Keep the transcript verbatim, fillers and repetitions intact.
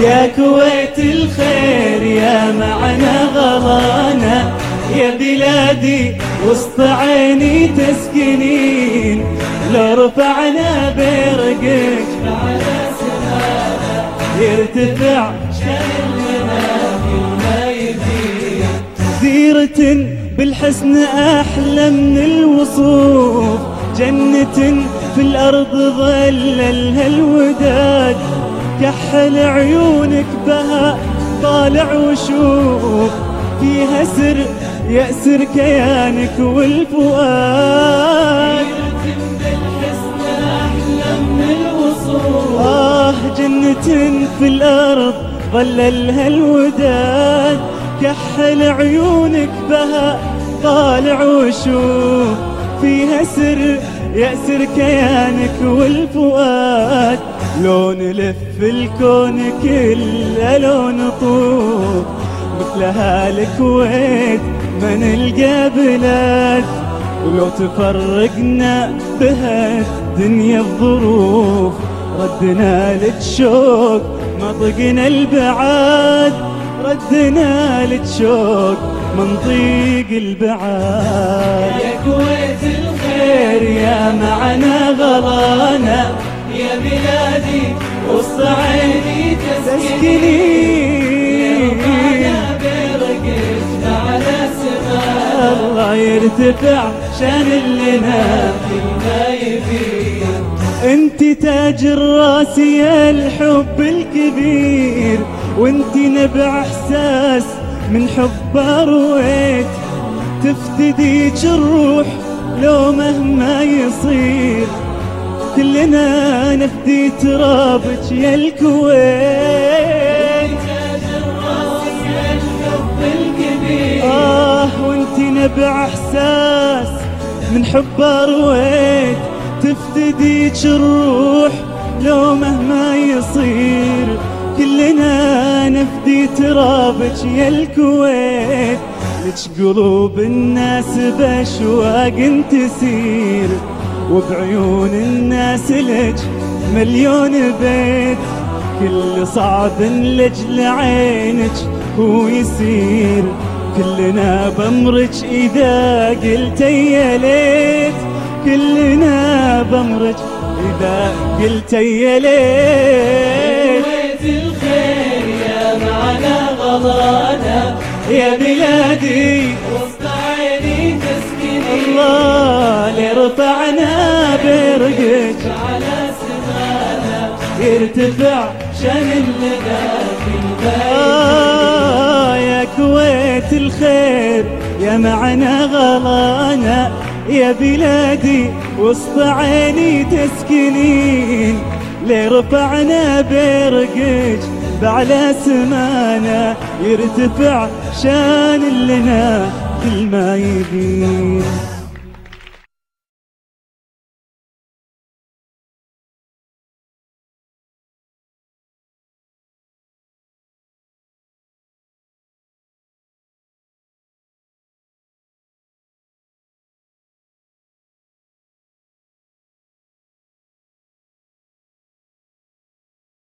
يا كويت الخير يا معنى غلانا، يا بلادي وسط عيني تسكنين، لو رفعنا برقك على سمانا يرتفع شأننا كل يبين. زيرة بالحسن أحلى من الوصوف، جنة في الأرض ظللها الوداد، كحل عيونك بها طالع وشوف، فيها سر يأسر كيانك والفؤاد. بالحسن أحلى من الوصول، آه جنة في الأرض ظللها الوداد، كحل عيونك بها طالع وشوف، فيها سر يأسر كيانك والفؤاد. لون لف الكون كله لون طوف، مثلها الكويت ما نلقى بلاد، ولو تفرقنا بها الدنيا الظروف، ردنا لك شوق ما طقنا البعاد، ردنا لك شوق من طيق البعاد. يا كويت الخير يا معنى غلانا، يا بلادي وسط عيني تسكنين، على سمانا الله يرتفع شان لنا كل ما يبين. انت تاج الراس يا الحب الكبير، وانت نبع احساس من حب رويت، تفتديك الروح لو مهما يصير، كلنا نفدي ترابك يا الكويت. آه وانت نبع احساس من حب رويت، تفتديك الروح لو مهما يصير، كلنا نفدي ترابك يا الكويت. لك قلوب الناس باشواق تسير، وبعيون الناس لك مليون بيت، كل صعب لجل عينك هو يسير، كلنا بأمرك إذا قلت يا ليت، كلنا بأمرك إذا قلت يا ليت. كويت الخير يا معنى غلانا، يا بلادي وسط عيني تسكنين، الله لرفعنا برقك على سمانا يرتفع شان لنا كل ما آه يا كويت الخير يا معنى غلانا، يا بلادي وسط عيني تسكنين، لرفعنا برقك بعلى سمانا يرتفع شان لنا كل ما يبين.